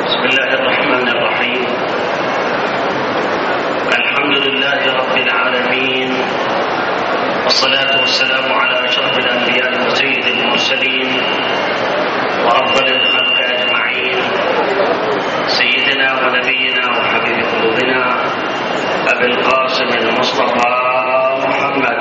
بسم الله الرحمن الرحيم. الحمد لله رب العالمين، والصلاة والسلام على أشرف الأنبياء وسيد المرسلين وأفضل الخلق أجمعين، سيدنا ونبينا وحبيب قلوبنا أبي القاسم المصطفى محمد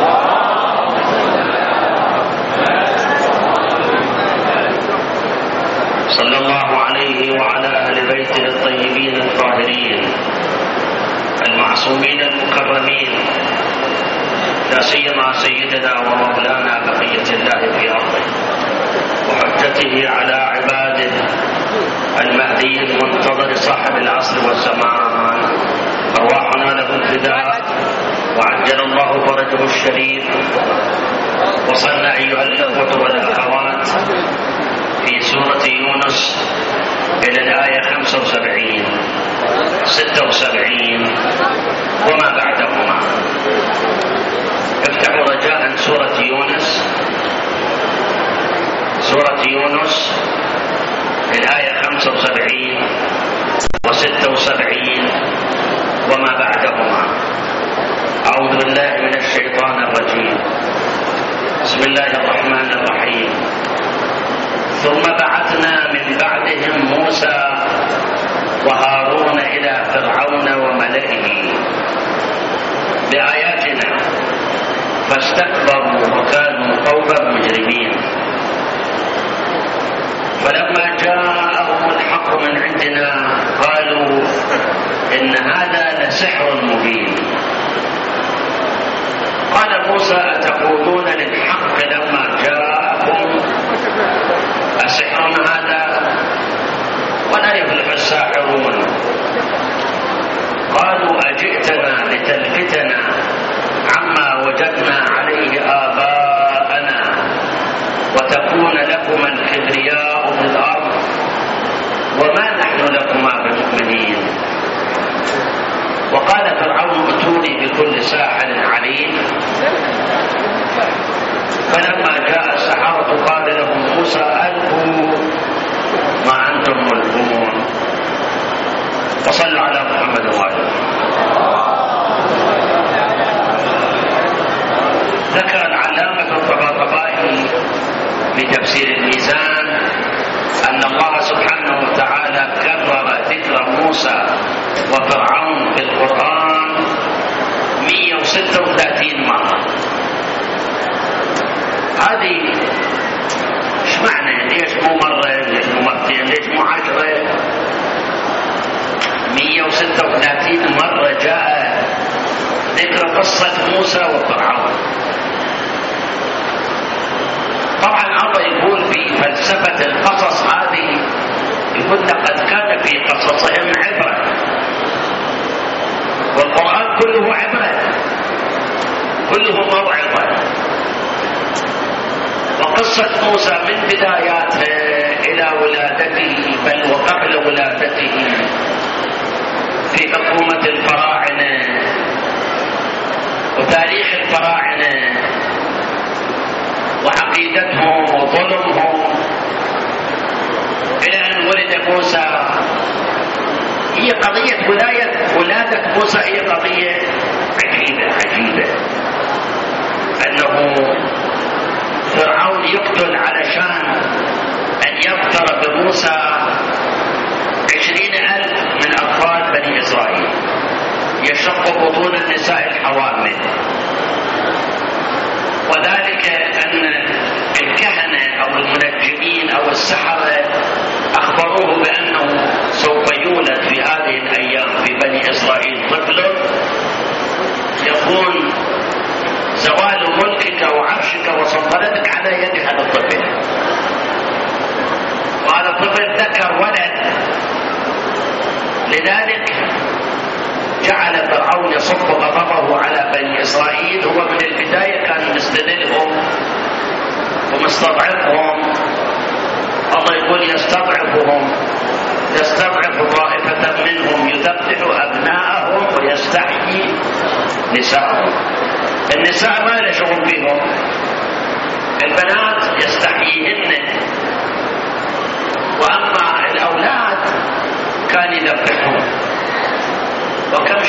صلى الله عليه وعلى أهل بيته الطيبين الطاهرين المعصومين المكرمين، لا سيما سيدنا ومولانا بقية الله في أرضه وحجته على عباده المهدي المنتظر صاحب العصر والزمان، أرواحنا له الفداء وعجل الله فرجه الشريف. وصلنا أيها الأخوة والأخوات في سورة يونس إلى الآية 75 76 وما بعدهما. افتحوا رجاء سورة يونس الآية 75 و76 وما بعدهما. أعوذ بالله من الشيطان الرجيم. بسم الله الرحمن الرحيم. ثم بعثنا من بعدهم موسى وهارون إلى فرعون وملئه بآياتنا فاستكبروا وكانوا قوما مجرمين. فلما جاءهم الحق من عندنا قالوا إن هذا لسحر مبين. قال موسى أتقولون للحق لما جاءكم أسحر هذا ولا يفلح الساحرون. قالوا أجئتنا لتلفتنا عما وجدنا عليه آباءنا وتكون لكما الكبرياء في الأرض وما نحن لكما بمؤمنين. وقال فرعون ائتوني بكل ساحر عليم. فلما جاء السحرة قال لهم موسى ألقوا ما أنتم ملقون. وصلوا على محمد وآله. ذكر العلامة الطباطبائي في تفسير الميزان أن الله سبحانه وتعالى كرر ذكر موسى وفرعون في القرآن 136 مرة. هذه ايش معنى؟ ليش مو مرة؟ ليش مو مرتين؟ ليش مو 10؟ 136 مرة جاء ذكر قصة موسى وفرعون. طبعا الله يقول في فلسفة القصص هذه، يقول لقد كان في قصصهم عبرة، والقرآن كله عبرة كله موعظة. وقصة موسى من بداياته إلى ولادته بل وقبل ولادته في حكومة الفراعنة وتاريخ الفراعنة وعقيدتهم وظلمهم إلى أن ولد موسى. هي قضية ولادة موسى هي قضية عجيبة أنه فرعون يقتل علشان أن يظفر بموسى 20,000 من أطفال بني إسرائيل، يشق بطون النساء الحوامل. وذلك أن الكهنة أو المنجمين أو السحرة أخبروه بأنه سوف يولد في هذه الأيام في بني إسرائيل طفل يكون زوال ملكك وعرشك وسلطنتك على يد هذا الطفل. وهذا الطفل ذكر ولد، لذلك جعل فرعون يصب غضبه على بني إسرائيل. هو من البداية كان مستذلهم ومستضعفهم. الله يقول يستضعف طائفة منهم يذبح أبناءهم ويستحيي نساءهم. النساء ما له شغل فيهم، البنات يستحييهن. وأما الأولاد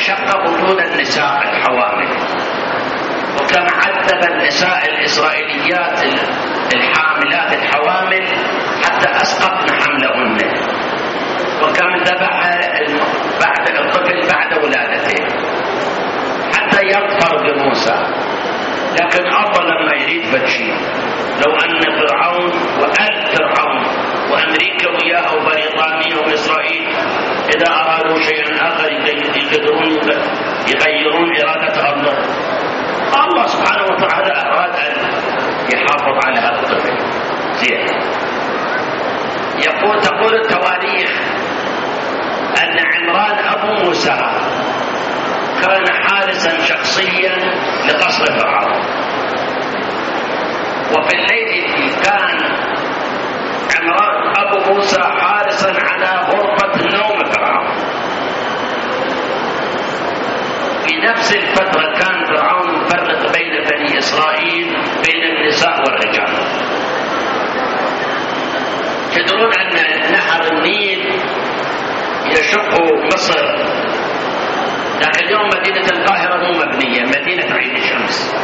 شق وجود النساء الحوامل، وكم عذب النساء الإسرائيليات الحاملات الحوامل حتى أسقطن حملهن، وكم ذبح بعد الطفل بعد ولادته حتى يظفر بموسى. لكن الله لما يريد بشيء، لو أن فرعون وآل فرعون وأمريكا وياه وبريطانيا وإسرائيل إذا أرادوا شيئا آخر يقدرون يغيرون إرادة الله. الله سبحانه وتعالى أراد أن يحافظ على هذا الطفل. زين. تقول التواريخ أن عمران أبو موسى كان حارسا شخصيا لقصر فرعون، وفي الليل كان عمران أبو موسى حارسا على غرفة نوم فرعون. في نفس الفترة كان فرعون يفرق بين بني إسرائيل بين النساء والرجال. تدرون أن نهر النيل يشق مصر، لكن اليوم مدينة القاهرة مو مبنية، مدينة عين الشمس.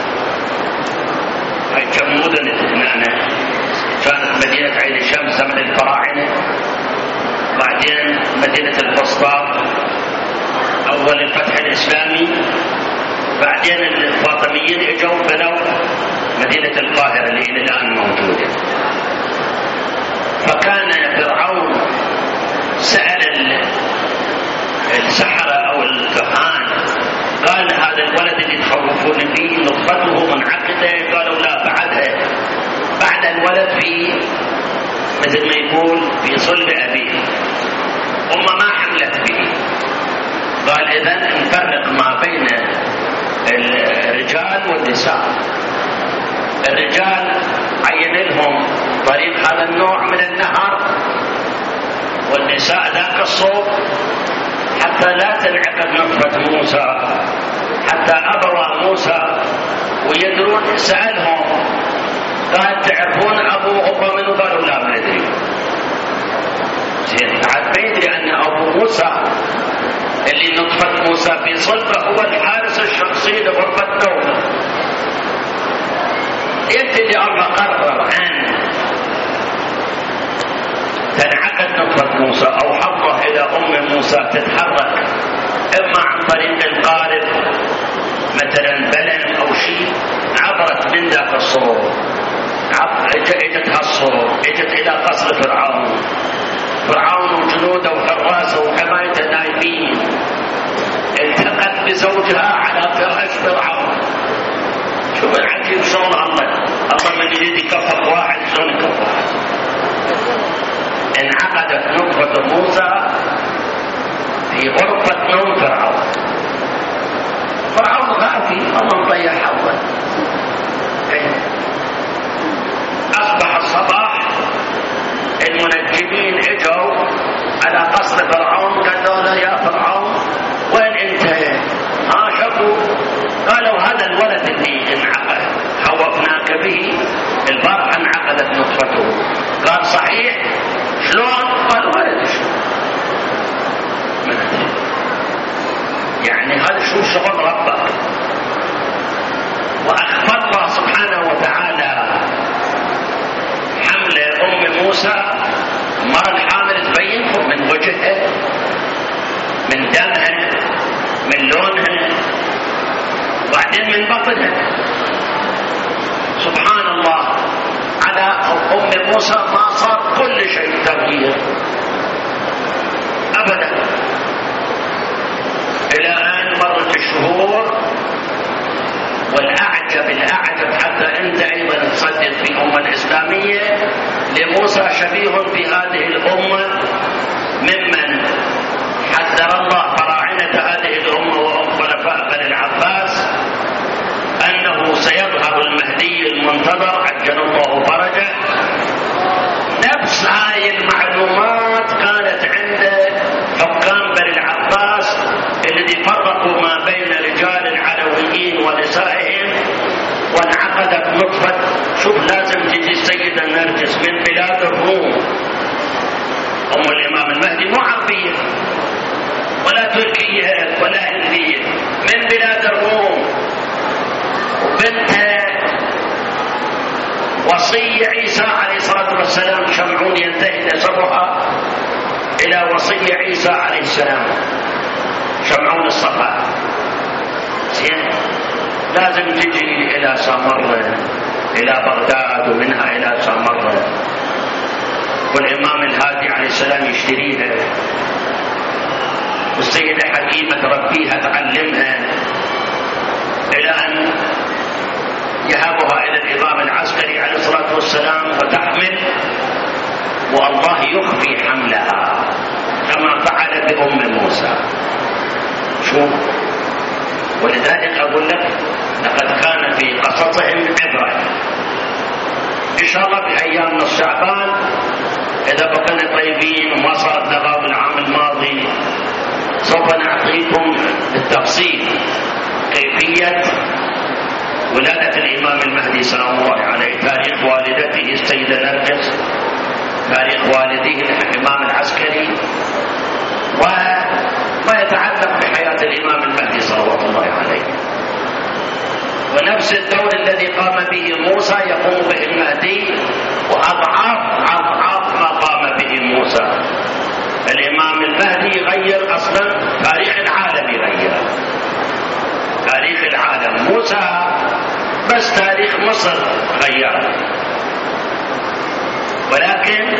هاي كم مدن هنا كانت مدينة عين الشمس زمن الفراعنة، بعدين مدينة الفسطاط أول الفتح الإسلامي، بعدين الفاطميين اجوا بنوا مدينة القاهرة اللي إلى الآن موجودة. فكان فرعون سأل السحرة أو الكهان، قال هذا الولد اللي تخوفون فيه نطفته منعقدة؟ قالوا لا، بعد الولد في مثل ما يقول في صلب أبيه، ما حملت به. قال إذن نفرق ما بين الرجال والنساء. الرجال عين لهم طريق هذا النوع من النهر، والنساء ذاك الصوب، حتى لا تنعقد نطفة موسى، حتى أبوى موسى ويدرون. سألهم قال تعرفون أبوه منه؟ قالوا لا ما ندري. بعد ما يدري أن أبو موسى اللي نطفة موسى في صلبه هو الحارس الشخصي لغرفة نومه. يبتدي الله قرر أن تنعقد نطفة موسى أو حظه إلى أم موسى تتحرك، إما عن طريق القارب مثلا بلم أو شيء، عبرت من ذاك الصور، اجتها الصور، اجت إلى قصر فرعون وجنوده وحراسه وحمايته نايمين، التقت بزوجها على فراش فرعون. شوف العجيب شلون الله من يريد يكفر واحد شلون يكفر. انعقدت نطفة موسى في غرفة نوم فرعون غافي، الله مضيع حظه. أصبح الصباح، المنجمين اجوا على قصر فرعون، قالوا له يا فرعون وين انت؟ شافوا قالوا هذا الولد اللي انعقد خوفناك به البارحة انعقدت نطفته. قال صحيح؟ شلون؟ قال ولد. يعني هذا شو شغل ربك. وأخبر الله سبحانه وتعالى حمل أم موسى، المرأة الحامل تبين من وجهها، من دمها، من لونها، وبعدين من بطنها. سبحان الله، على أم موسى ما صار كل شيء تغيير أبدا، إلى أن مرت الشهور. والأعجب حتى أنت أيضا تصدق في الأمة الإسلامية لموسى شبيه في هذه الأمة، ممن حذر الله فراعنة هذه الأمة وهم خلفاء بني العباس أنه سيظهر المهدي المنتظر عجل الله فرجه. نفس هاي المعلومات كانت عند حكام بني العباس الذي فرقوا ما بين رجال العلويين ونسائهم، وانعقدت نطفة. شوف لازم تجي السيدة نرجس من بلاد الروم، أم الإمام المهدي، مو عربية، ولا تركية ولا هندية، من بلاد الروم. وبنتها وصي عيسى عليه الصلاة والسلام، شمعون ينتهي نسبها إلى وصي عيسى عليه السلام، شمعون الصفا. لازم تجي إلى سامرة، إلى بغداد، ومنها إلى سامرة، والإمام الهادي عليه السلام يشتريها، والسيدة حكيمة تربيها تعلمها، إلى أن يهبها إلى الإمام العسكري عليه الصلاة والسلام وتحمل، والله يخفي حملها كما فعل بأم موسى. شوف، ولذلك أقول لك لقد كان في قصصهم عبرة. إن شاء الله في أيام نص شعبان إذا بقينا طيبين وما صار ضغط العام الماضي سوف نعطيكم بالتفصيل كيفية ولادة الإمام المهدي سلام الله عليه، تاريخ والدته السيدة نرجس، تاريخ والديه الإمام العسكري، وما يتعلق بحياة الإمام المهدي صلوات الله عليه. ونفس الدور الذي قام به موسى يقوم به المهدي، وأضعاف ما قام به موسى. الإمام المهدي يغير أصلا تاريخ العالم، يغير تاريخ العالم. موسى بس تاريخ مصر غير. ولكن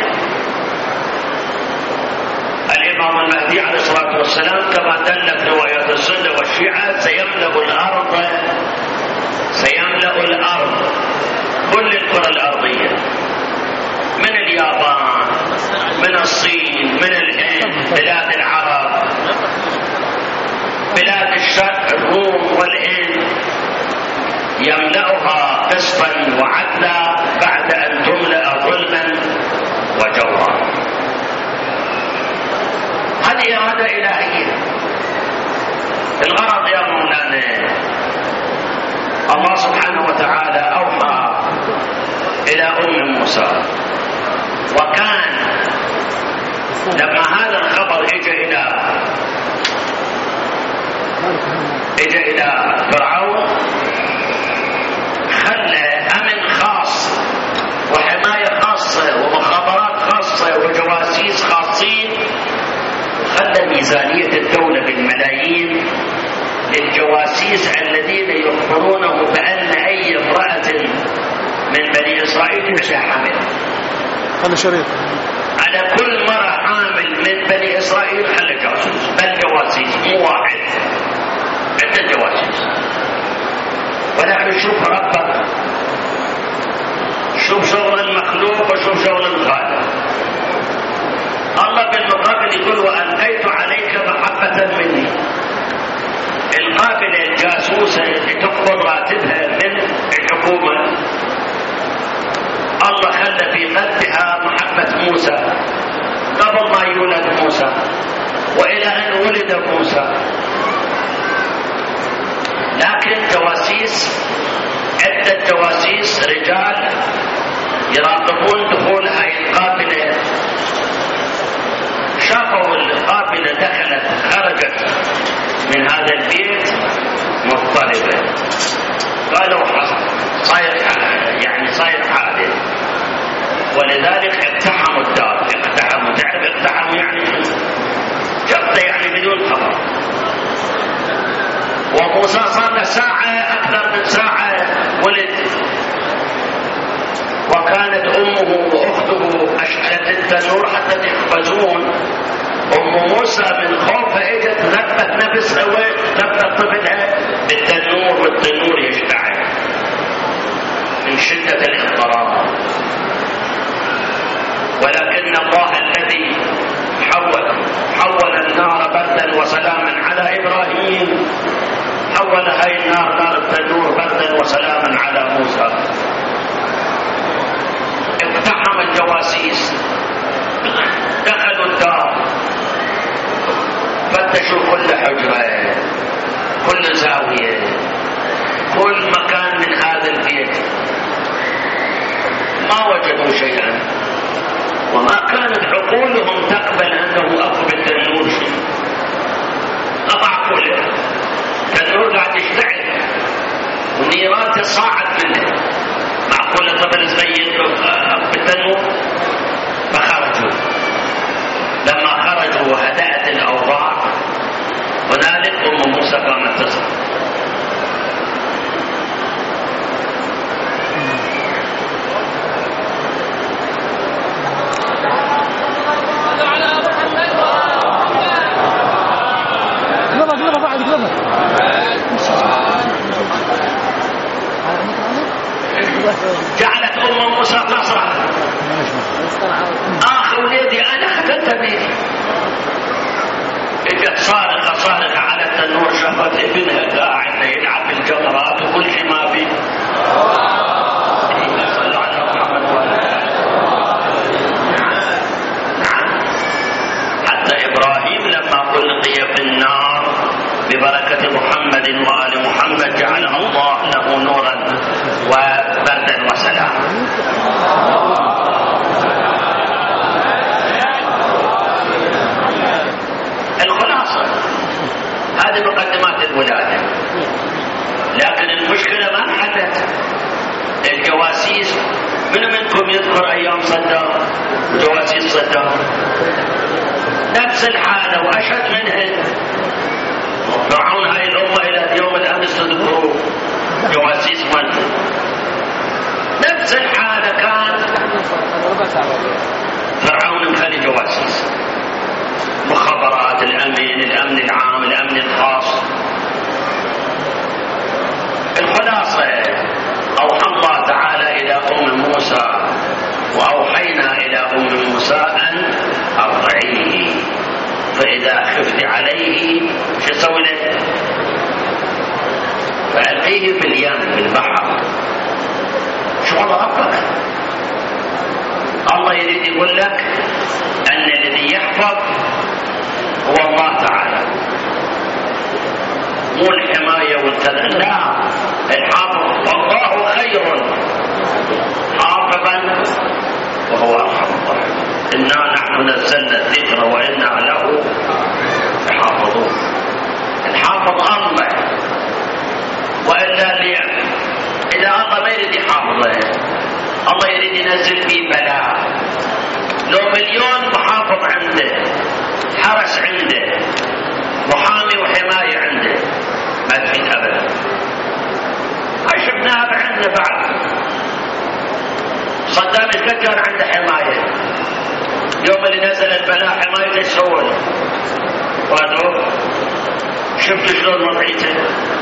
الإمام المهدي عليه الصلاة والسلام كما دلت روايات السنة والشيعة سيملأ الأرض، كل الكرة الأرضية، من اليابان، من الصين، من الهند، بلاد العرب، بلاد الشرق، الروم والهند، يملأها قسطا وعدلا بعد أن تملأ ظلما وجورا. هذه إرادة إلهية. الغرض يا مولانا، الله سبحانه وتعالى أوحى إلى أم موسى، وكان لما هذا الخبر اجى إلى فرعون، خلى أمن خاص وحماية خاصة ومخابرات خاصة وجواسيس خاصين، وخلى ميزانية الدولة بالملايين للجواسيس الذين يخبرونه بأن أي امرأة من بني إسرائيل تنشأ حامل. هذا شريط على كل مرة حامل من بني إسرائيل خلى جاسوس، بل جواسيس، مو واحد، عدة جواسيس. ونحن نشوف ربك، شوف شغل المخلوق وشوف شغل الخالق. الله بالمقابل يقول وألقيت عليك محبة مني. القابلة الجاسوسة اللي تقبض راتبها من الحكومة، الله خلى في قلبها محبة موسى قبل ما يولد موسى وإلى أن ولد موسى. لكن جواسيس، عدة جواسيس رجال يراقبون دخول هاي القابلة، شافوا القابلة دخلت خرجت من هذا البيت مضطربة، قالوا صاير حادث، ولذلك اقتحموا الدار. اقتحموا، تعرف اقتحموا يعني جبته، يعني بدون خبر. وموسى صار له ساعة، أكثر من ساعة ولد، وكانت أمه وأخته أشعلت التنور حتى تحفزون. أم موسى من خوفها اجت ثبت نفسها وثبت طفلها بالتنور، والتنور يشتعل من شدة الاضطراب. ولكن الله الذي حول النار بردا وسلاما على إبراهيم، حول هاي النار، نار التنور، بردا وسلاما على موسى. اقتحم الجواسيس، دخلوا الدار، فتشوا كل حجرة، كل زاوية، كل مكان من هذا البيت، ما وجدوا شيئا. وما كانت عقولهم تقبل أنه أكو بالتنور شيء، هنالك أم موسى قامت تصرخ. جعلت أم موسى تصرخ: وليدي أنا ختلت بيدي. اجت صارخة على التنور، شافت ابنها قاعد يلعب بالجمرات وكل شيء ما فيه. صلوا على محمد وآله. نعم. حتى إبراهيم لما ألقي في النار ببركة محمد وآل محمد جعل الله له نورا وبردا وسلاما. الخلاصة هذه مقدمات الولادة، لكن المشكلة ما انحلت. الجواسيس، من منكم يذكر أيام صدام جواسيس صدام؟ نفس الحالة وأشد منها. رجعون هاي الأمة إلى يوم الأمس تذكروا جواسيس مالته. نفس الحالة كان فرعون مخلي جواسيس، مخابرات، الأمن العام، الأمن الخاص. الخلاصة أوحى الله تعالى إلى أم موسى، وأوحينا إلى أم موسى أن أرضعيه، فإذا خفت عليه شو سوي له؟ فألقيه في اليم، في البحر. شغل ربك. الله يريد يقول لك أن الذي يحفظ هو الله تعالى، مو الحماية والكذا، لا، الحافظ. والله خير حافظا وهو أرحم الراحمين. إنا نحن نزلنا الذكر وإنا له لحافظون. الحافظ الله، وإلا إذا الله ما يريد يحافظه، الله يريد ينزل فيه بلاء. لو مليون محافظ عنده، حرس عنده، محامي وحماية عنده، ما تفيد أبدا. شفناها عندنا بعد. صدام الفجر عنده حماية، يوم اللي نزل البلاء حماية ايش سوى؟ وادعوه. شفتوا شلون وضعيته؟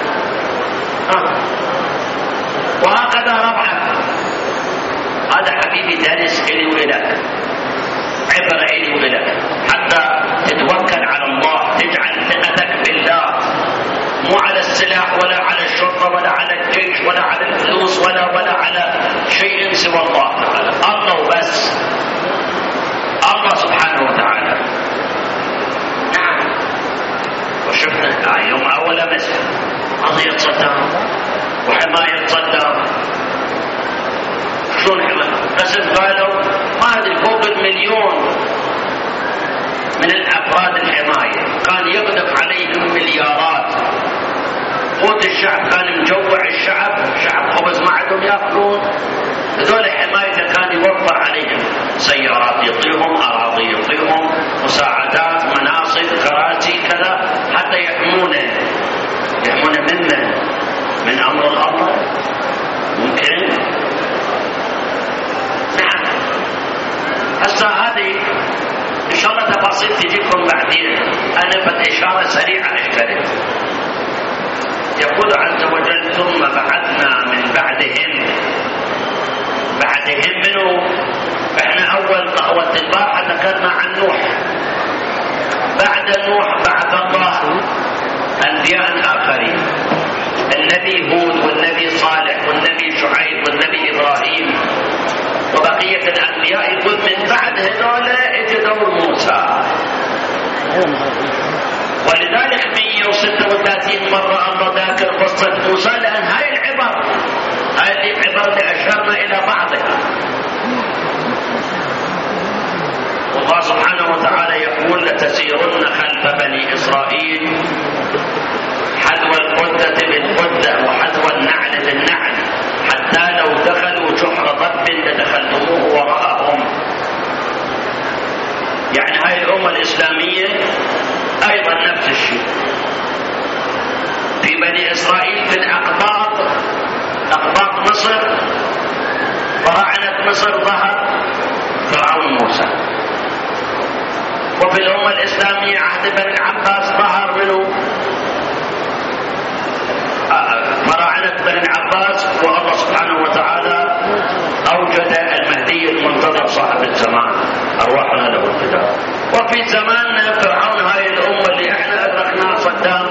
وهكذا ربعه. هذا حبيبي درس إلي وإلك، عبر إلي وإلك، حتى تتوكل على الله، تجعل ثقتك بالله، مو على السلاح ولا على الشرطة ولا على الجيش ولا على الفلوس ولا على شيء سوى الله تعالى. الله بس، الله سبحانه وتعالى. نعم. وشفنا يوم أول أمس قضية صدام وحماية صدام. شلون حماية؟ قسم قالوا ما أدري فوق المليون من الأفراد الحماية، كان يقذف عليهم مليارات. قوت الشعب كان مجوع الشعب، شعب خبز ما عندهم يأكلون. هذول حمايته كان يوفر عليهم سيارات يعطيهم، أراضي يعطيهم، مساعدات، مناصب، كراسي، كذا، حتى يحمونه منا من أمر الله. ممكن. نعم. هسه هذه إن شاء الله تفاصيل تجيكم بعدين. أنا بد إشارة سريعة أشترك. يقول عز وجل: ثم بعثنا من بعدهم منه. احنا أول البارحة ذكرنا عن نوح. بعد نوح بعث الله أنبياء آخرين، النبي هود والنبي صالح والنبي شعيب والنبي إبراهيم وبقية الأنبياء. يقول من بعد هذول اجى دور موسى. ولذلك 136 مرة الله ذاكر قصة موسى، لأن هاي العبر، هاي العبر اللي أشرنا إلى بعضها. والله سبحانه وتعالى يقول: لتسيرن خلف بني إسرائيل حذو القدة بالقدة وحذو النعل بالنعل حتى لو دخلوا جحر ضب لدخلتموه وراءهم. يعني هاي الأمة الإسلامية أيضا نفس الشيء. بني إسرائيل في الأقباط، أقباط مصر، فراعنة مصر، ظهر فرعون موسى. وفي الأمة الإسلامية عهد بني العباس ظهر منه فراعنة بني العباس، والله سبحانه وتعالى أوجد المهدي المنتظر صاحب الزمان، أرواحنا له الفداء. وفي زماننا فرعون، هاي الأمة اللي احنا أدركناها، صدام،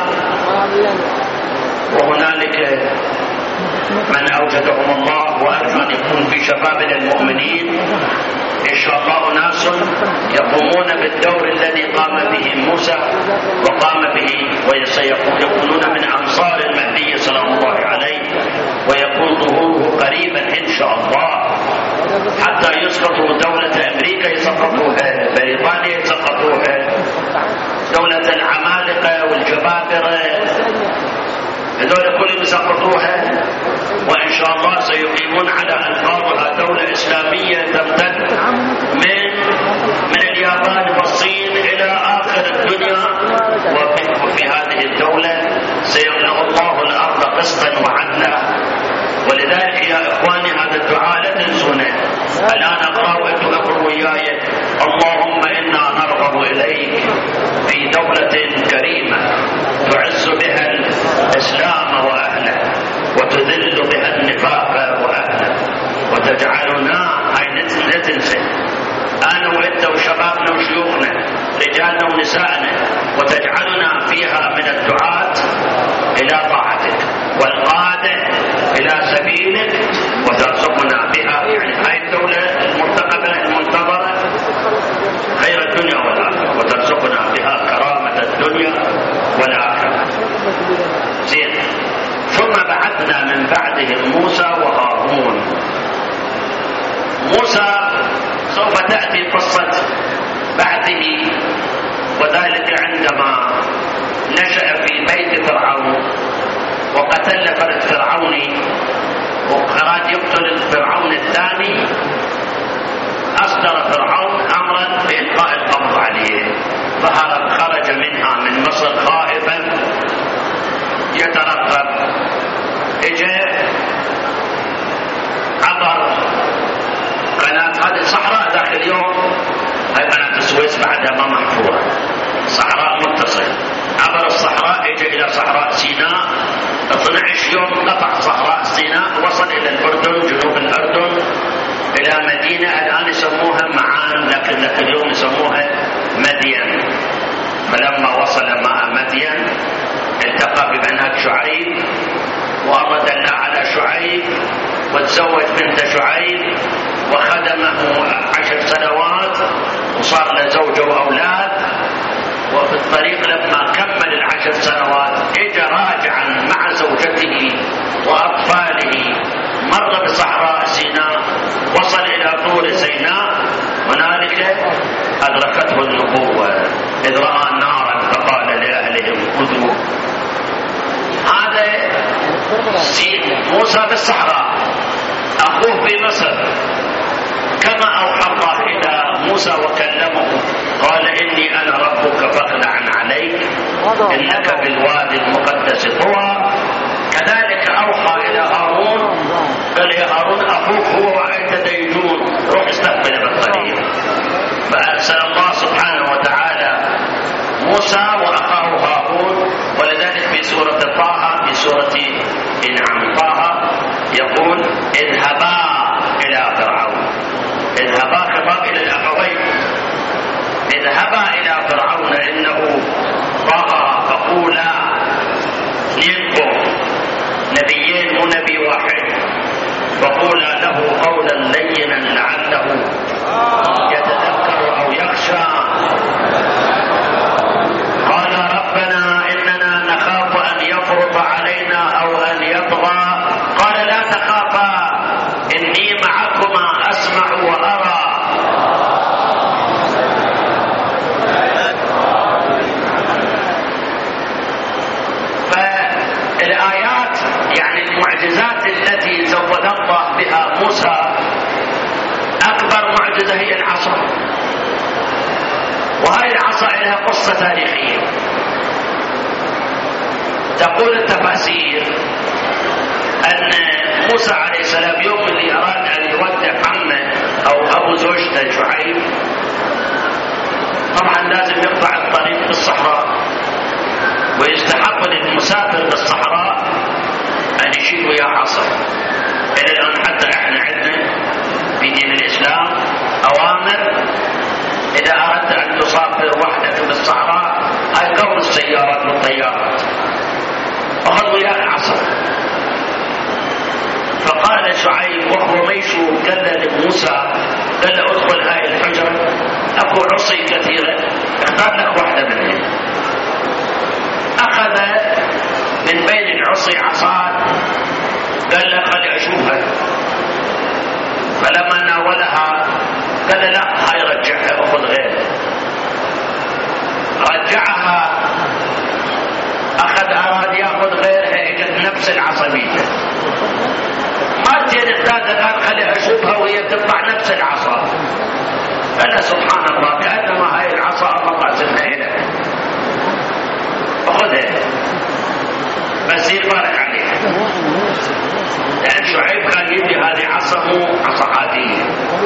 وهنالك من أوجدهم الله وأرجو أن يكون في شبابنا المؤمنين إن شاء الله ناس يقومون بالدور الذي قام به موسى وقام به، وسيكونون من أنصار المهدي سلام الله عليه، ويكون ظهوره قريبا إن شاء الله، حتى يسقطوا دولة أمريكا، يسقطوها بريطانيا، يسقطوها دولة العمالقة والجبابرة، هذول كلهم يسقطوها، وإن شاء الله سيقيمون على أنقاضها دولة إسلامية تمتد من اليابان والصين إلى آخر الدنيا. وفي هذه الدولة سيملأ الله الأرض قسطا وعدلا. ولذلك يا إخواني هذا الدعاء لا تنسونه. الآن أقرأ وأنتم اقرأوا وياي: اللهم إنا نرغب إليك في دولة كريمة تعز بها الإسلام وأهله، وتذل بها النفاق وأهله، وتجعلنا، هاي نتنسى، أنا وأنت وشبابنا وشيوخنا، رجالنا ونسائنا، وتجعلنا فيها من الدعاة إلى طاعتك والقادة إلى سبيلك، وترزقنا بها، يعني هاي الدولة المرتقبة المنتظرة خير الدنيا والآخرة، وترزقنا بها كرامة الدنيا والآخرة. زين. ثم بعثنا من بعدهم موسى وهارون. موسى سوف تأتي قصة بعده، وذلك عندما نشأ في بيت فرعون وقتل فرد فرعوني، وأراد يقتل فرعون الثاني، أصدر فرعون أمرا بإلقاء القبض عليه، خرج منها من مصر خائفا يترقب، اجى عبر قناة، هذه صحراء ذاك اليوم، هاي قناة السويس بعدها ما محفورة، صحراء متصل، عبر الصحراء اجى إلى صحراء سيناء، 12 يوم قطع صحراء سيناء، وصل إلى الأردن، جنوب الأردن، إلى مدينة الآن يسموها معان، لكن ذاك اليوم يسموها مدين. فلما وصل مع مدين التقى ببنات شعيب، والله دل على شعيب، وتزوج بنت شعيب، وخدمه 10 سنوات، وصار له زوجة وأولاد. وفي الطريق لما كمل 10 سنوات اجى راجعا مع زوجته وأطفاله، مر بصحراء سيناء، وصل إلى طور سيناء، هنالك أدركته النبوة، إذ رأى نارا فقال لأهلهم خذوا. هذا موسى بالصحراء، أخوه في مصر، كما أوحى الله إلى موسى وكلمه، قال إني أنا ربك فاخلع عليك إنك بالوادي المقدس طوى. كذلك أوحى إلى هارون، قال يا هارون أخوك هو وأنت ديجون، روح استقبل بالطريق. فأرسل الله سبحانه وتعالى موسى وأخاه هارون. ولذلك في سورة طه، في سورة طه يقول اذهبا إلى فرعون، اذهبا خطاب إلى الأخوين، اذهبا إلى فرعون إنه طغى فقولا، نينكم نبيين مو نبي واحد، فقولا له قولا لينا لعله يتذكر أو يخشى. قال ربنا إننا نخاف أن يفرط علينا أو أن يطغى. قال لا تخافا إني معكما أسمع وأرى. فالآيات يعني المعجزات التي زود الله بها موسى، أكبر معجزة هي العصا، وهذه العصا لها قصة تاريخية. تقول التفاسير أن موسى عليه السلام يوم اللي أراد أن يودع عمه أو أبو زوجته شعيب، طبعا لازم يقطع الطريق بالصحراء، ويستحق للمسافر بالصحراء أن يشيل وياه عصا. إلى الآن حتى إحنا عندنا في دين الإسلام أوامر إذا أردت أن تسافر وحدك بالصحراء هاي قبل السيارات والطيارات أخذ وياك عصا. فقال شعيب وهو ميشوب قال لموسى قال له ادخل هاي الحجرة أكو عصي كثيرة اختار لك واحدة منها. أخذ من بين العصي عصات قال له خلي أشوفها. فلما ناولها قال لا هاي رجعها أخذ غير. رجعها أراد يأخذ غيرها اجت نفس العصبية. مرتين الثالثة قال خلي أشوفها وهي تطلع نفس العصا. قال سبحان الله كأنما هاي العصا الله قاسمها إليك أخذها بس يبارك عليها. لأن شعيب كان يدي هذه عصا مو عصا عادية.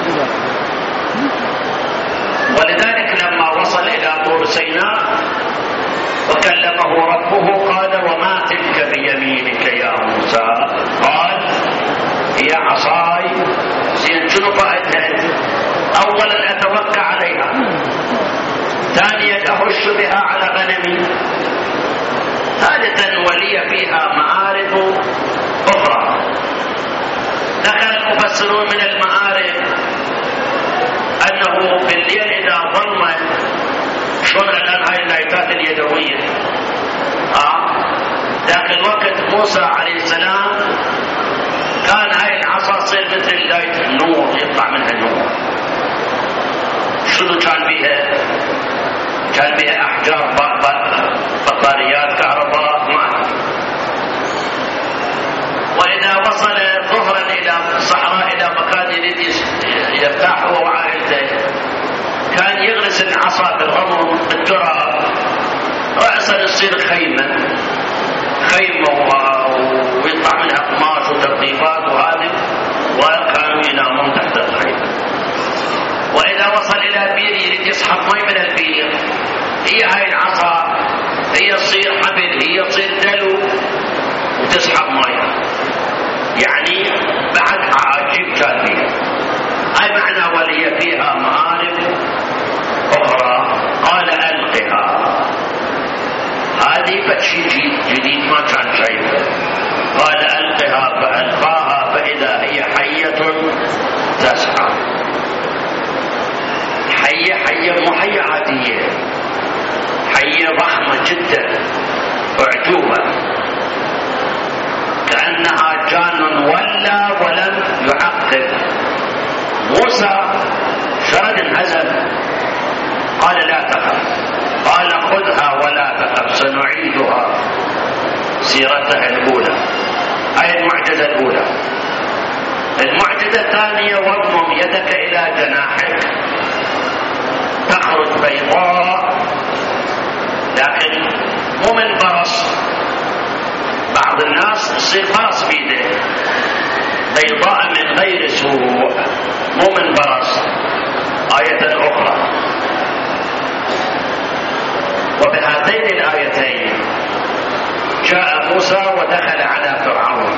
ولذلك لما وصل إلى طور سيناء وكلمه ربه قال وما تلك بيمينك يا موسى؟ قال هي عصاي. زين شنو فائدتها؟ أولا أتوكل عليها، ثانيا أهش بها على غنمي، ثالثا ولي فيها مآرب أخرى. ذكر المفسرون من المآرب أنه بالليل إذا ظلم شلون الآن هاي اللايتات اليدوية ذاك الوقت موسى عليه السلام كان هاي العصا تصير مثل اللايت النور يطلع منها النور. شنو كان بيها؟ كان بيها أحجار بطاريات كهرباء ما. وإذا وصل ظهرا إلى الصحراء إلى مكان يريد يرتاح هو وعائلته كان يغرس العصا بالرمل بالتراب رأسا يصير خيمة ويطلع منها قماش وترطيبات وهذه وكانوا ينامون تحت الخيمة. وإذا وصل إلى بير يريد يسحب مي من البير هي هاي العصا هي تصير حبل هي تصير دلو وتسحب مي. يعني بعد عجيب كان فيها. هاي معنى ولي فيها مآرب أخرى. قال ألقها. هذه بشيء جديد ما كان شايفه. قال ألقها فألقاها فإذا هي حية تسعى. حية مو حية عادية، حية ضخمة جدا أعجوبة كأنها جان ولا ولم يعقب. موسى شرد انهزم قال لا تخف. قال خذها ولا تخف سنعيدها سيرتها الأولى. هاي المعجزة الأولى. المعجزة الثانية واضمم يدك إلى جناحك تخرج بيضاء لكن مو من برص. بعض الناس يصير برص بيده. بيضاء من غير سوء مو من برص. آية أخرى. وبهاتين الآيتين جاء موسى ودخل على فرعون.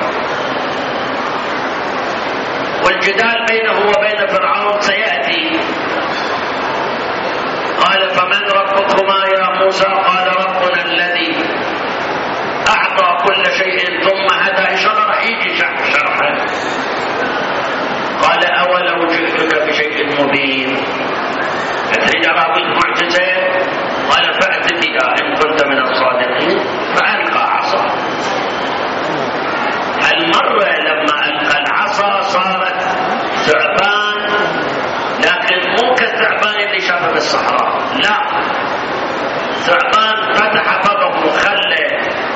والجدال بينه وبين فرعون سيأتي. قال فمن ربكما يا موسى؟ قال ربنا الذي أعطى كل شيء ثم هدى. إن شاء الله رح يجي شرحه. قال أولو جئتك بشيء مبين؟ تريد أراضي معجزة؟ قال فأت بها إن كنت من الصادقين. فألقى عصا. المرة لما ألقى العصا صارت ثعبان، لكن مو كالثعبان اللي شافه بالصحراء، لا، ثعبان فتح فمه وخلى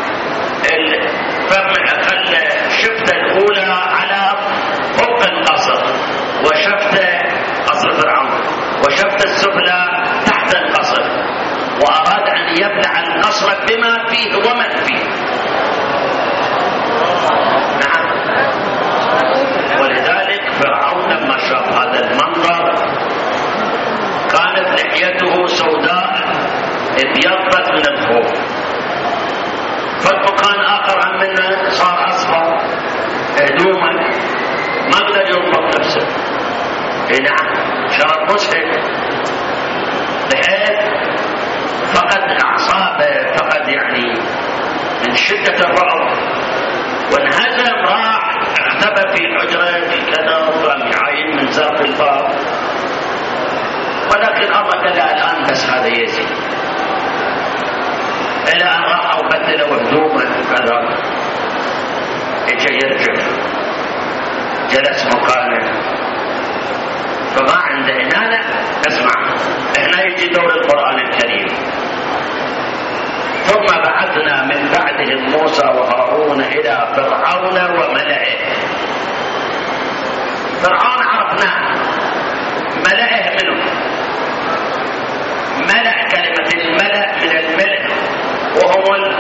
خلى شفته الأولى على فوق القصر وشفته قصر فرعون وشفته السفلى تحت القصر، وأراد أن يبلع القصر بما فيه ومن فيه. فرعون لما شاف هذا المنظر كانت لحيته سوداء ابيضت من الخوف، فالمكان آخر عن منه صار أصفر هدوما ما قدر يضبط نفسه. نعم شرط مسهل بحيث فقد أعصابه، فقد يعني من شدة الرعب وانهزم، راح اختبى في الحجرة في كذا وقام يعاين من زرق الباب، ولكن الله قال الآن بس هذا يزيد، إلى أن راحوا بدلوا هدومه كذا، اجى يرجع جلس مكانه. فما عنده هنا اسمع، هنا يجي دور القرآن الكريم. ثم بعثنا من بعدهم موسى وهارون إلى فرعون وملئه. فرعون عرفناه، ملئه منه، ملأ، كلمة الملأ من الملء، وهم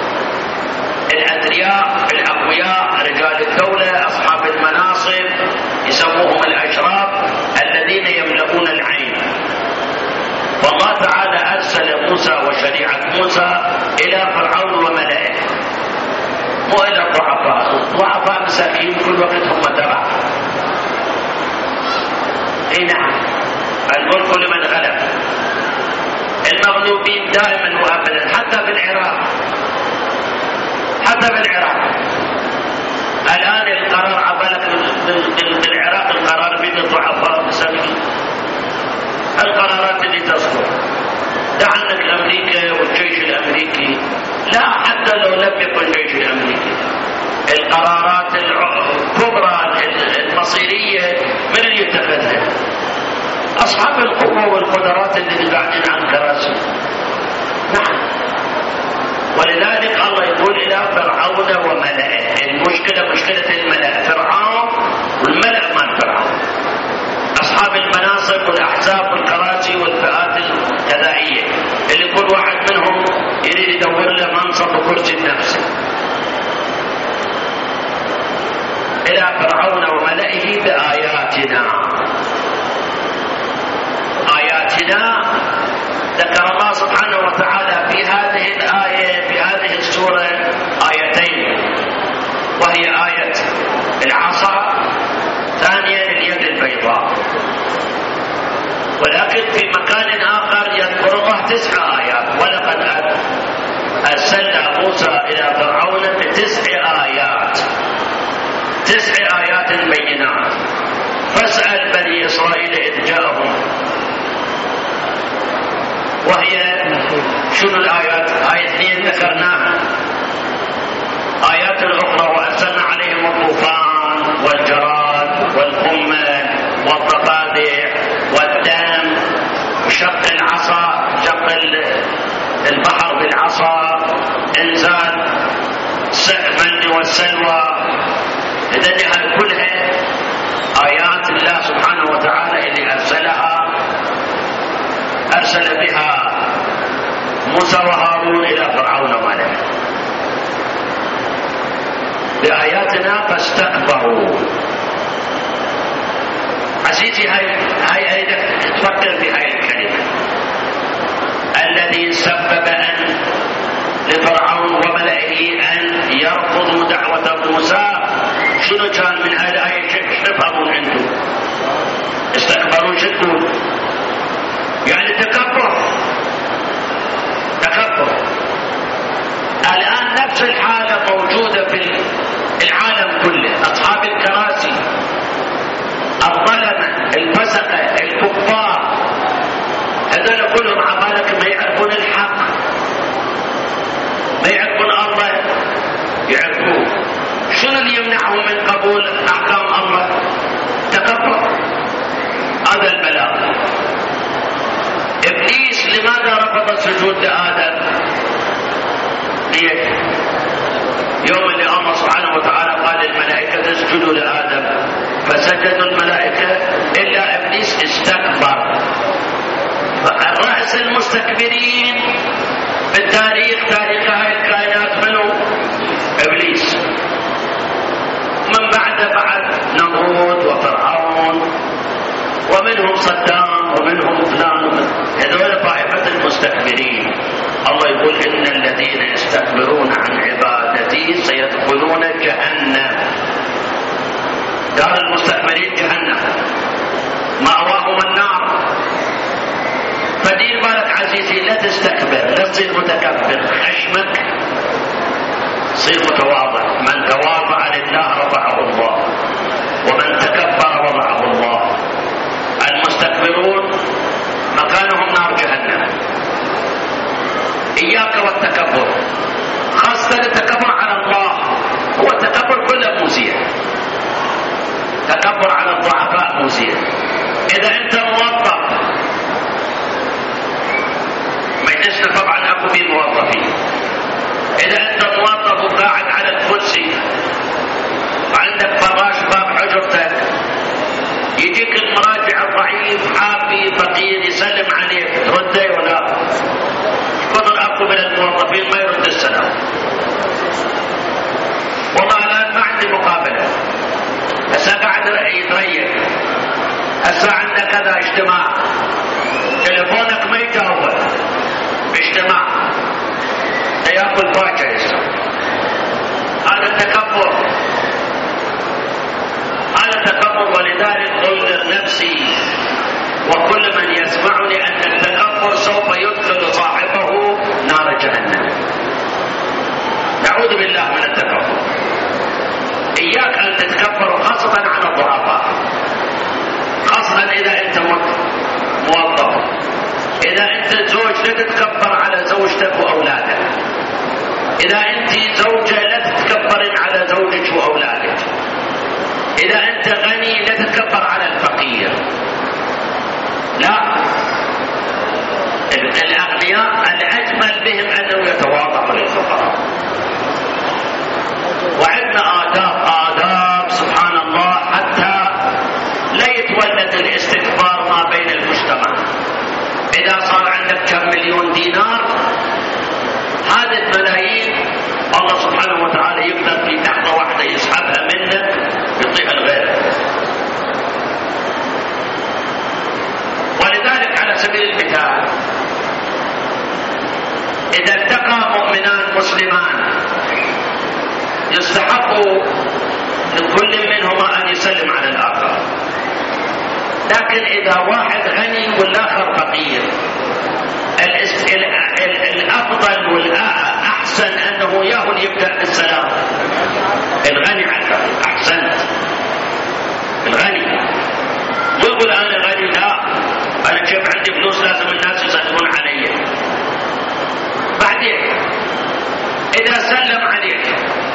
الأثرياء الأقوياء رجال الدولة أصحاب المناصب، يسموهم الأشراف الذين يملؤون العين. والله تعالى أرسل موسى وشريعة موسى إلى فرعون وملئه، مو إلى الضعفاء. الضعفاء مساكين كل وقت هم تبع. نعم الملك لمن غلب، المغلوبين دائما وابدا، حتى في العراق، حتى في العراق الآن القرار عبالك بالعراق، القرار بين الضعفاء مساكين، القرارات اللي تصدر دع عنك أمريكا والجيش الأمريكي، لا حتى لو لم يكن الجيش الأمريكي، القرارات الكبرى المصيرية من اللي يتخذها؟ أصحاب القوة والقدرات اللي قاعدين عن كراسي. نعم، ولذلك الله يقول إلى فرعون وملئه. المشكلة مشكلة الملأ، فرعون والملأ مال فرعون، أصحاب المناصب والأحزاب والكراسي والفئات الكذائية اللي كل واحد منهم يريد يدور له منصب وكرسي لنفسه. إلى فرعون وملئه بآياتنا. آياتنا ذكر الله سبحانه وتعالى في هذه الآية، في هذه السورة آيتين، وهي آية العصا، ثانيا اليد البيضاء. ولكن في مكان آخر يذكر الله 9 آيات. ولقد أرسلنا موسى إلى فرعون ب9 آيات، 9 آيات بينات. فاسأل بني إسرائيل إذ جاءهم. وهي شنو الآيات؟ آية 2 ذكرناها. آيات الأخرى وأرسلنا عليهم الطوفان والجراد والقمل والضفادع والدم وشق العصا، شق البحر بالعصا، إنزال المن والسلوى. إذن كلها آيات الله سبحانه وتعالى اللي أرسل بها موسى وهارون إلى فرعون وملئه بآياتنا فاستكبروا. عزيزي هاي تفكر في هاي الكلمة. الذي سبب أن لفرعون وملئه أن يرفضوا دعوة موسى شنو كان من هذه الآية؟ شفهم عنده استكبروا. شكوا يعني تكبر. الآن نفس الحالة موجودة في العالم كله. أصحاب الكراسي، الظلمة، الفسقة، الكفار، هذول كلهم عبالك ما يعرفون الحق، ما يعرفون الله. يعرفون شنو اللي يمنعهم من قبول أحكام الله؟ تكبر. هذا البلاء. إبليس لماذا رفض السجود لآدم؟ ليه؟ يوم اللي الله سبحانه وتعالى قال للملائكة اسجدوا لآدم فسجدوا الملائكة إلا إبليس استكبر. فالرأس المستكبرين بالتاريخ، تاريخ هاي الكائنات منه إبليس. من بعد نمرود وفرعون ومنهم صدام ومنهم فلان. هذول طائفة المستكبرين. الله يقول إن الذين يستكبرون عن عبادتي سيدخلون جهنم. دار المستكبرين جهنم مأواهم النار. فدير بالك عزيزي، لا تستكبر، لا تصير متكبر، خشمك صير متواضع. من تواضع لله رفعه الله، ومن تكبر وضعه الله. المستكبرون مكانهم نار جهنم. إياك والتكبر، خاصة التكبر على الله. هو التكبر كله موزية، تكبر على الضعفاء موزية. إذا أنت موظف، ما يدشنا طبعا أكو في موظفين، إذا أنت موظف وقاعد على الكرسي وعندك فراش باب حجرتك، يجيك المراجع الضعيف حافي فقير يسلم عليك، ترده ولا؟ كثر أكو من الموظفين ما يرد السلام. والله الآن ما عندي مقابلة، هسه قاعد يتريق، هسه عندك كذا اجتماع، تليفونك ما يجاوبك، اجتماع ياكل باكر هسه. هذا تكبر، هذا تكبر. ولذلك انذر نفسي وكل من يسمعني ان التكبر سوف يدخل صاحبه نار جهنم. نعوذ بالله من التكبر. إياك أن تتكبر خاصة عن الضعفاء، خاصة إذا أنت موظف. إذا أنت زوج لا تتكبر على زوجتك وأولادك. إذا أنت زوجة لا تتكبر على زوجك وأولادك. إذا أنت غني لا تتكبر على الفقير. لا، الأغنياء الأجمل بهم أنهم يتواضعوا للفقراء. وعندنا آداب سبحان الله حتى لا يتولد الاستكبار ما بين المجتمع. إذا صار عندك كم مليون دينار، هذه الملايين الله سبحانه وتعالى يقدر في لحظة واحدة يسحبها منك يعطيها لغيرك. ولذلك على سبيل المثال، إذا التقى مؤمنان مسلمان يستحق لكل منهما أن يسلم على الآخر. لكن إذا واحد غني والآخر فقير، الأفضل والأحسن أنه ياهل يبدأ بالسلام. الغني على الفقير. أحسنت. الغني يقول أنا غني، لا، أنا كيف عندي فلوس لازم الناس يسلمون علي. بعدين إذا سلم عليك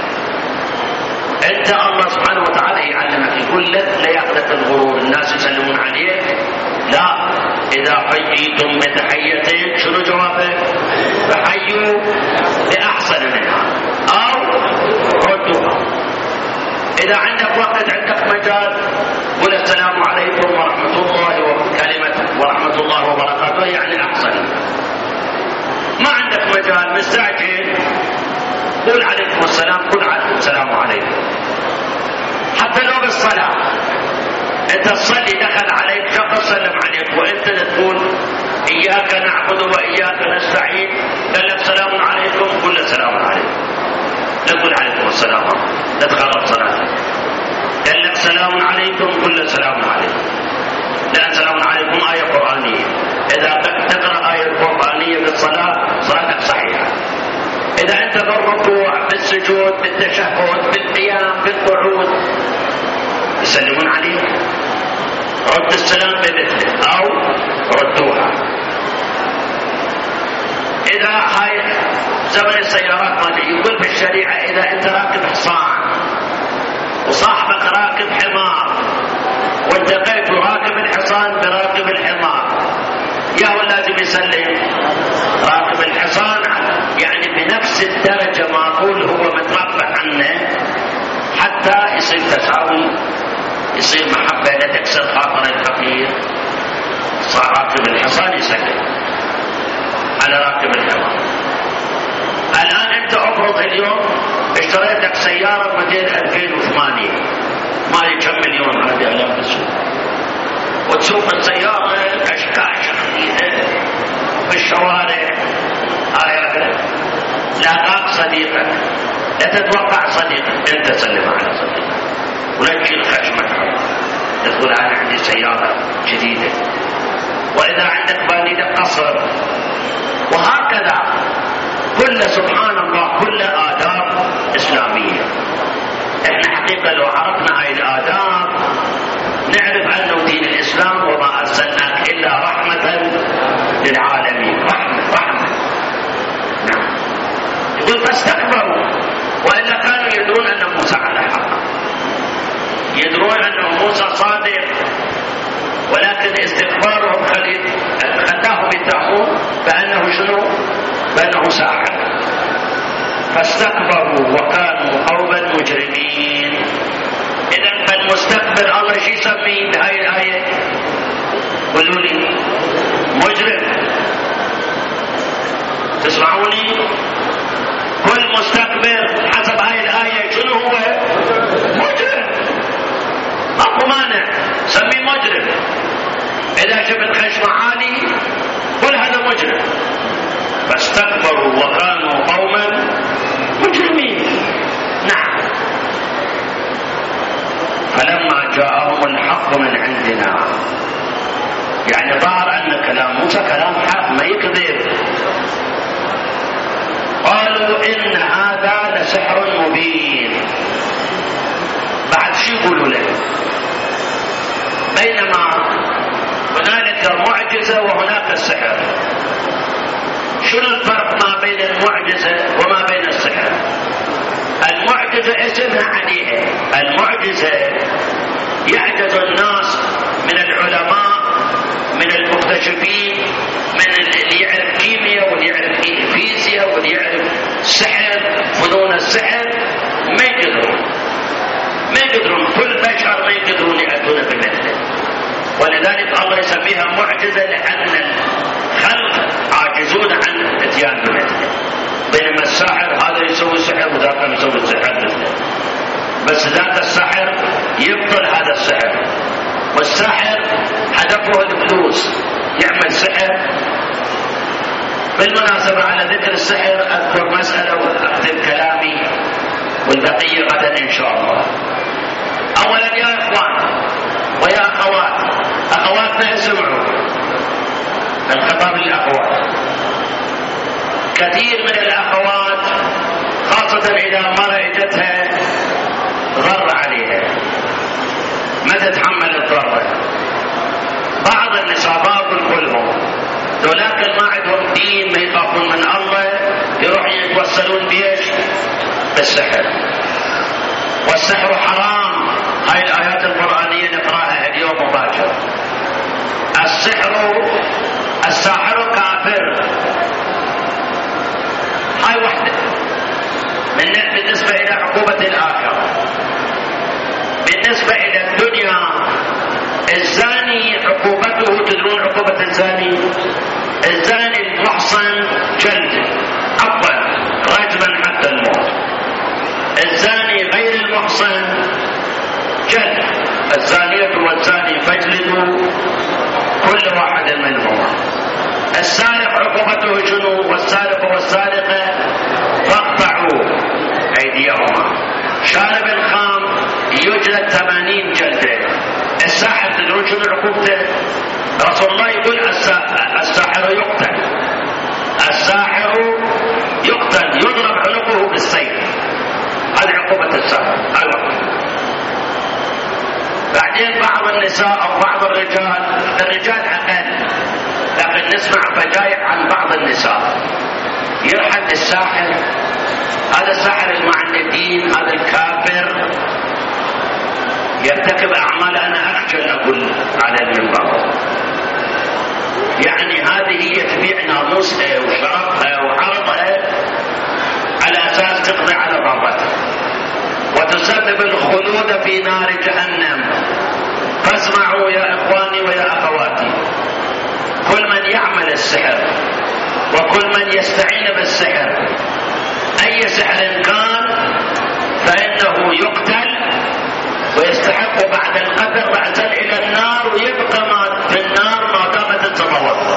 أنت، الله سبحانه وتعالى يعلمك، يقول لك لا يأخذك الغرور، الناس يسلمون عليك. لا، إذا حييتم بتحية شنو جوابك؟ فحيوا بأحسن منها أو ردوها. إذا عندك وقت، عندك مجال، قل السلام عليكم ورحمة الله وكلمة ورحمة الله وبركاته، يعني أحسن. ما عندك مجال، مستعجل، قل عليكم السلام، قل عليكم السلام عليكم. حتى لو بالصلاة انت تصلي دخل عليك شخص سلم عليك وانت تقول اياك نعبد واياك نستعين، قال لك سلام عليكم، قل السلام عليكم. نقول عليكم السلام، لا تخرب صلاتك. قال لك سلام عليكم، قل السلام عليكم. لأن سلام عليكم آية قرآنية، إذا تقرأ آية قرآنية بالصلاة صلاتك صحيحة. إذا أنت بالركوع بالسجود بالتشهد بالقيام بالقعود يسلمون عليك، رد السلام بمثله أو ردوها. إذا هاي زمن السيارات ما يقول في الشريعة، إذا أنت راكب حصان وصاحبك راكب حمار والتقيت راكب الحصان براكب الحمار، يا لازم يسلم راكب الحصان، يعني بنفس الدرجة ما أقول هو متربع عنه، حتى يصير تساوي، يصير محبة، لا تكسر خاطر الفقير. صار راكب الحصان يسلم على راكب الحمار. الآن أنت أفرض اليوم اشتريت لك سيارة موديل 2008 مالي كم مليون، هذه ألم بالسوق، وتسوق السيارة كشكاش في الشوارع، لاقاك صديقك، لا تتوقع صديقك، انت سلم على صديقك ولا تشيل خشمك تقول انا عندي سيارة جديدة، واذا عندك بالدة قصر، وهكذا كل سبحان الله كل آداب إسلامية. احنا حقيقة لو عرفنا هاي الآداب نعرف أنه دين الإسلام وما أرسلناك إلا رحمة للعالمين. رحمة. نعم. يقول فاستكبروا، وإلا كانوا يدرون أن موسى على حق، يدرون أن موسى صادق، ولكن استكبارهم خلاهم يتهمون بأنه شنو؟ بأنه ساحر. فاستكبروا وكانوا قوما مجرمين. إذا فالمستكبر الله شو يسميه بهاي الآية؟ قولوا لي. مجرم. تسمعوني؟ كل مستكبر حسب هاي الآية شنو هو؟ مجرم. ماكو مانع سميه مجرم. إذا شفت خشم عالي قل هذا مجرم. فاستكبروا وكانوا قوما مجرمين. نعم. فلما جاءهم الحق من عندنا، يعني ظهر أن كلام موسى كلام حق ما يكذب، قالوا إن هذا لسحر مبين. بعد شو يقولوا له؟ بينما هنالك معجزة وهناك السحر، شنو الفرق ما بين المعجزة وما بين السحر؟ المعجزة اسمها عليها، المعجزة يعجز الناس من العلماء من المكتشفين من اللي يعرف كيمياء واللي يعرف فيزياء واللي يعرف سحر فنون السحر، ما يقدرون كل بشر ما يقدرون يأتون بمثله، ولذلك الله يسميها معجزة لأن الخلق عاجزون عن الاتيان بمثله. بينما الساحر هذا يسوي سحر وذاك يسوي سحر مثله، بس ذاك السحر يبطل هذا السحر، والساحر هدفه الفلوس يعمل سحر. بالمناسبة على ذكر السحر أذكر مسألة وأختم كلامي والبقية غدا إن شاء الله. أولا يا إخوان ويا أخوات، أخواتنا اسمعوا الخطاب للأخوات. كثير من الأخوات خاصة إذا مرة اجتها ضر عليها ما تتحمل الضرر. بعض النساء كلهم ولكن ما عندهم دين، ما يخافون من الله، يروح يتوسلون بيش بالسحر، والسحر حرام. هاي الآيات القرآنية نقرأها اليوم مباشر. الساحر كافر. هاي وحدة بالنسبة إلى عقوبة الآخرة. بالنسبة إلى الدنيا الزاني عقوبته، تدرون عقوبة الزاني؟ الزاني المحصن جلد، عفوا رجما حتى الموت. الزاني غير المحصن جلد. الزانية والزاني فاجلدوا كل واحد منهما. السارق عقوبته شنو؟ والسارق والسارقة فاقطعوا أيديهما. شارب الخام يجلد 80 جلدة. الساحر تدرون شنو عقوبته؟ رسول الله يقول الساحر يقتل. الساحر يقتل، يضرب عنقه بالسيف. هذه عقوبة الساحر. بعدين بعض النساء أو بعض الرجال أقل، لكن نسمع فجايع عن بعض النساء يرحل الساحر. هذا الساحر اللي ما عنده دين، هذا الكافر يرتكب أعمال أنا أخجل أقول على المنبر. يعني هذه هي تبيع ناموسها وشرفها وعرضها على أساس تقضي على ضربتها وتسبب الخلود في نار جهنم. فاسمعوا يا إخواني ويا أخواتي، كل من يعمل السحر وكل من يستعين بالسحر أي سحر كان فإنه يقتل ويستحق بعد القدر بعثا إلى النار، ويبقى ما في النار ما دامت السماوات.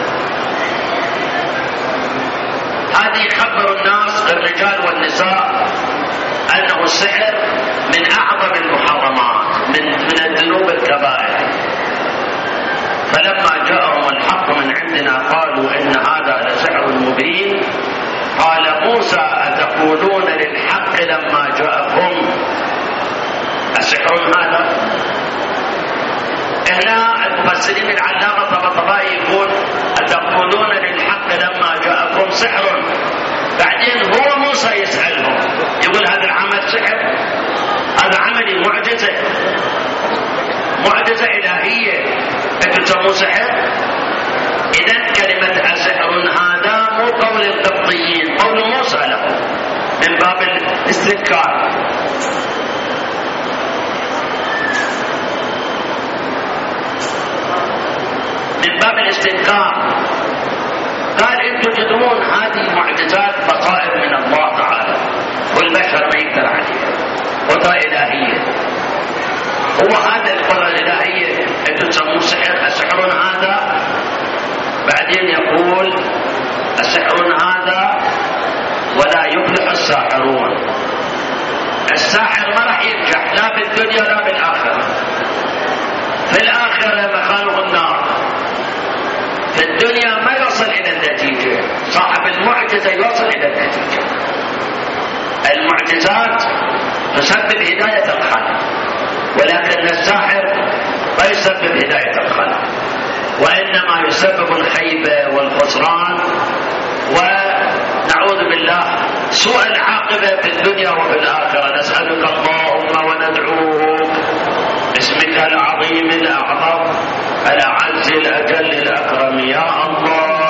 هذه يخبر الناس الرجال والنساء أنه السحر من أعظم المحرمات، من الذنوب الكبائر. فلما جاءهم الحق من عندنا قالوا إن هذا لسحر مبين. قال موسى أتقولون للحق لما جاءكم السحر هذا؟ هنا المفسرين العلامة الطباطبائي يقول أتقولون للحق لما جاءكم سحر. بعدين هو موسى يسألهم يقول هذا العمل سحر؟ هذا عملي معجزة، معجزة إلهية، أنتم تسموه سحر؟ إذن كلمة سحر هذا مو قول القبطيين، قول موسى له من باب الاستنكار. من باب الاستنكار قال انتم تدرون هذه معجزات بصائر من الله تعالى والبشر ما يقدر عليها، قدرة إلهية. هو هذا القدرة الإلهية انتم تسموه سحر؟ السحر هذا. بعدين يقول السحر هذا ولا يفلح الساحرون. الساحر ما راح ينجح لا بالدنيا لا بالآخرة. في الآخرة مكانه النار، في الدنيا ما يوصل إلى النتيجة. صاحب المعجزة يوصل إلى النتيجة. المعجزات تسبب هداية الخلق، ولكن الساحر لا يسبب هداية الخلق، وإنما يسبب الخيبة والخسران ونعوذ بالله سوء العاقبة في الدنيا وفي الآخرة. نسألك اللهم وندعوك باسمك العظيم الأعظم الأعز الأجل الأكرم يا الله.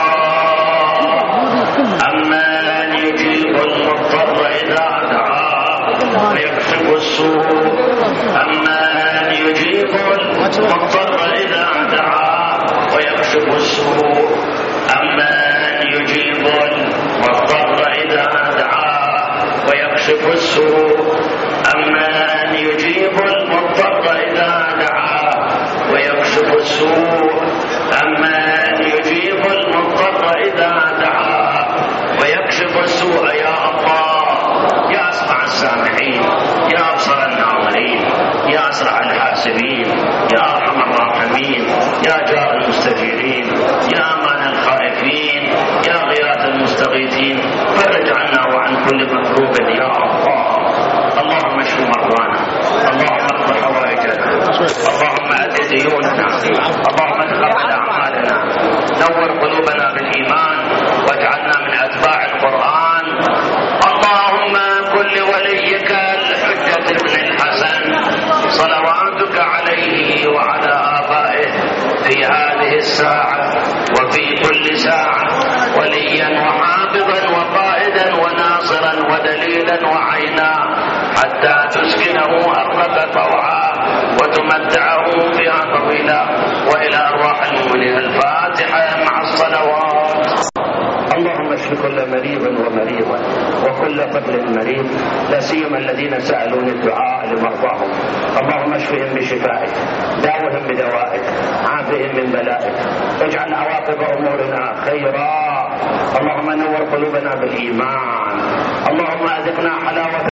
أمن يجيب المضطر إذا دعاه ويكشف السوء. أمن يجيب المضطر إذا دعاه ويكشف السوء. أمن يجيب المضطر إذا دعاه ويكشف السوء. أمن يجيب المضطر إذا دعاه ويكشف السوء. أمن يجيب المضطر إذا دعاه ويكشف السوء. يا الله يا أسمع السامعين، يا أبصر الناظرين، يا أسرع الحاسبين، يا أرحم الراحمين، يا جار المستجيرين، يا أمان الخائفين، يا غياث المستغيثين، فرج عنا وعن كل مكروب يا الله. اللهم اشف مرضانا، اللهم اقض حوائجنا، اللهم اد ديوننا، اللهم تقبل اعمالنا، نور قلوبنا بالايمان واجعلنا من اتباع القران. اللهم كن لوليك الحجة ابن الحسن صلواتك عليه وعلى آبائه في هذه الساعة وفي كل ساعة وليا وحافظا وقائدا وناصرا ودليلا وعينا، حتى تسكنه أرضك طوعا وتمتعه فيها طويلا. وإلى أرواح المؤمنين الفاتحة مع الصلوات. اللهم اشف كل مريض ومريضا وكل طفل مريض، لا سيما الذين سألون الدعاء لمرضاهم. اللهم اشفهم بشفائك، داوهم بدوائك، عافهم من بلائك، اجعل عواقب امورنا خيرا. اللهم نور قلوبنا بالايمان، اللهم اذقنا حلاوة